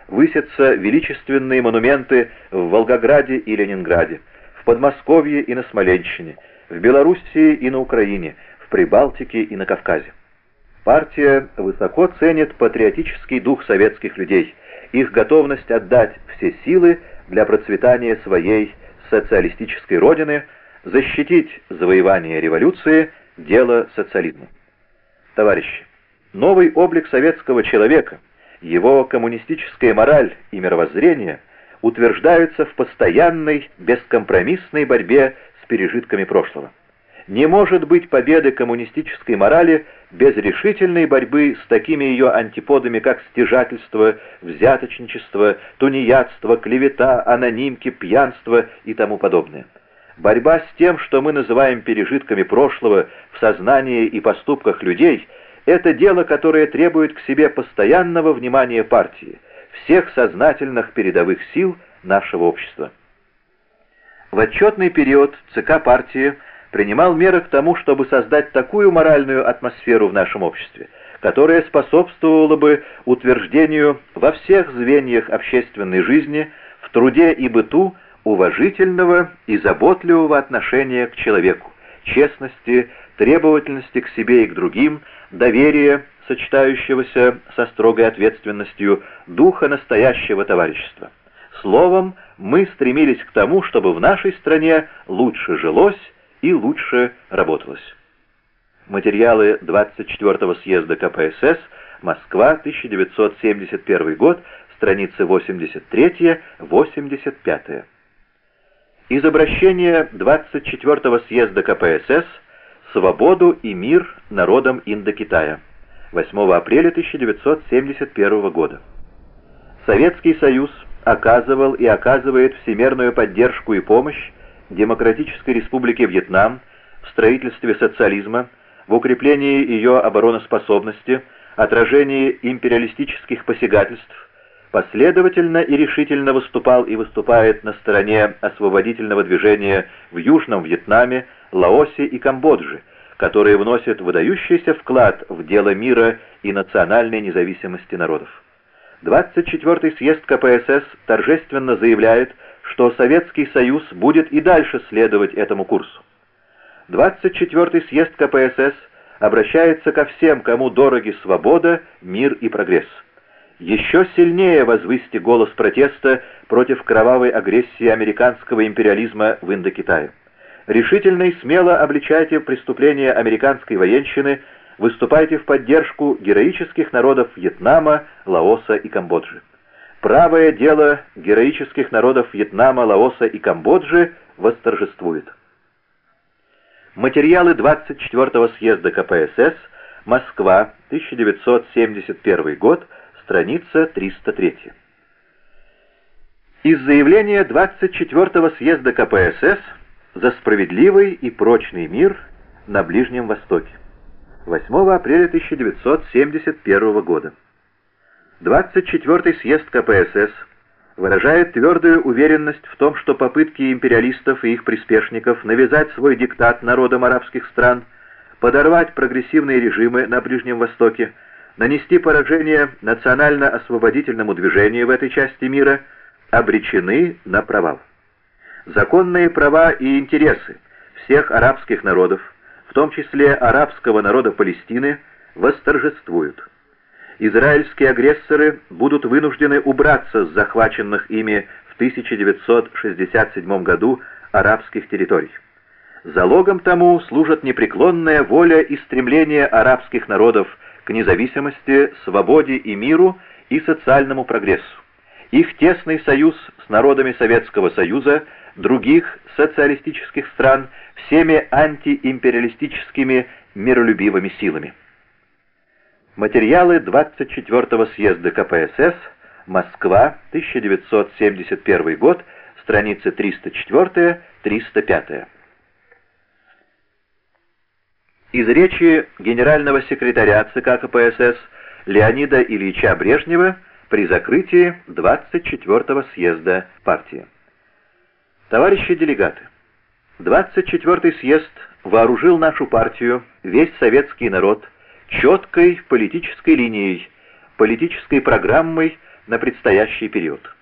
высятся величественные монументы в Волгограде и Ленинграде, в Подмосковье и на Смоленщине, в Белоруссии и на Украине, в Прибалтике и на Кавказе. Партия высоко ценит патриотический дух советских людей, их готовность отдать все силы для процветания своей социалистической родины, защитить завоевание революции, дело социализма. Товарищи, новый облик советского человека, его коммунистическая мораль и мировоззрение утверждаются в постоянной, бескомпромиссной борьбе с пережитками прошлого. Не может быть победы коммунистической морали без решительной борьбы с такими ее антиподами, как стяжательство, взяточничество, тунеядство, клевета, анонимки, пьянство и тому подобное. Борьба с тем, что мы называем пережитками прошлого в сознании и поступках людей, это дело, которое требует к себе постоянного внимания партии, всех сознательных передовых сил нашего общества. В отчетный период ЦК партии принимал меры к тому, чтобы создать такую моральную атмосферу в нашем обществе, которая способствовала бы утверждению во всех звеньях общественной жизни, в труде и быту уважительного и заботливого отношения к человеку, честности, требовательности к себе и к другим, доверия, сочетающегося со строгой ответственностью, духа настоящего товарищества. Словом, мы стремились к тому, чтобы в нашей стране лучше жилось и лучше работалось. Материалы 24-го съезда КПСС, Москва, 1971 год, страницы 83-85. Из обращения 24-го съезда КПСС «Свободу и мир народам Индокитая», 8 апреля 1971 года. Советский Союз оказывал и оказывает всемирную поддержку и помощь Демократической Республике Вьетнам в строительстве социализма, в укреплении ее обороноспособности, отражении империалистических посягательств, последовательно и решительно выступал и выступает на стороне освободительного движения в Южном Вьетнаме, Лаосе и Камбодже, которые вносят выдающийся вклад в дело мира и национальной независимости народов. 24-й съезд КПСС торжественно заявляет, что Советский Союз будет и дальше следовать этому курсу. 24-й съезд КПСС обращается ко всем, кому дороги свобода, мир и прогресс. Еще сильнее возвысьте голос протеста против кровавой агрессии американского империализма в Индокитае. Решительно и смело обличайте преступления американской военщины, выступайте в поддержку героических народов Вьетнама, Лаоса и Камбоджи. Правое дело героических народов Вьетнама, Лаоса и Камбоджи восторжествует. Материалы 24-го съезда КПСС, Москва, 1971 год, страница 303. Из заявления 24-го съезда КПСС за справедливый и прочный мир на Ближнем Востоке, 8 апреля 1971 года. 24-й съезд КПСС выражает твердую уверенность в том, что попытки империалистов и их приспешников навязать свой диктат народам арабских стран, подорвать прогрессивные режимы на Ближнем Востоке, нанести поражение национально-освободительному движению в этой части мира, обречены на провал. Законные права и интересы всех арабских народов, в том числе арабского народа Палестины, восторжествуют. Израильские агрессоры будут вынуждены убраться с захваченных ими в 1967 году арабских территорий. Залогом тому служат непреклонная воля и стремление арабских народов к независимости, свободе и миру и социальному прогрессу. Их тесный союз с народами Советского Союза, других социалистических стран, всеми антиимпериалистическими миролюбивыми силами. Материалы 24-го съезда КПСС, Москва, 1971 год, страницы 304-305. Из речи генерального секретаря ЦК КПСС Леонида Ильича Брежнева при закрытии 24-го съезда партии. Товарищи делегаты, 24-й съезд вооружил нашу партию, весь советский народ, четкой политической линией, политической программой, на предстоящий период.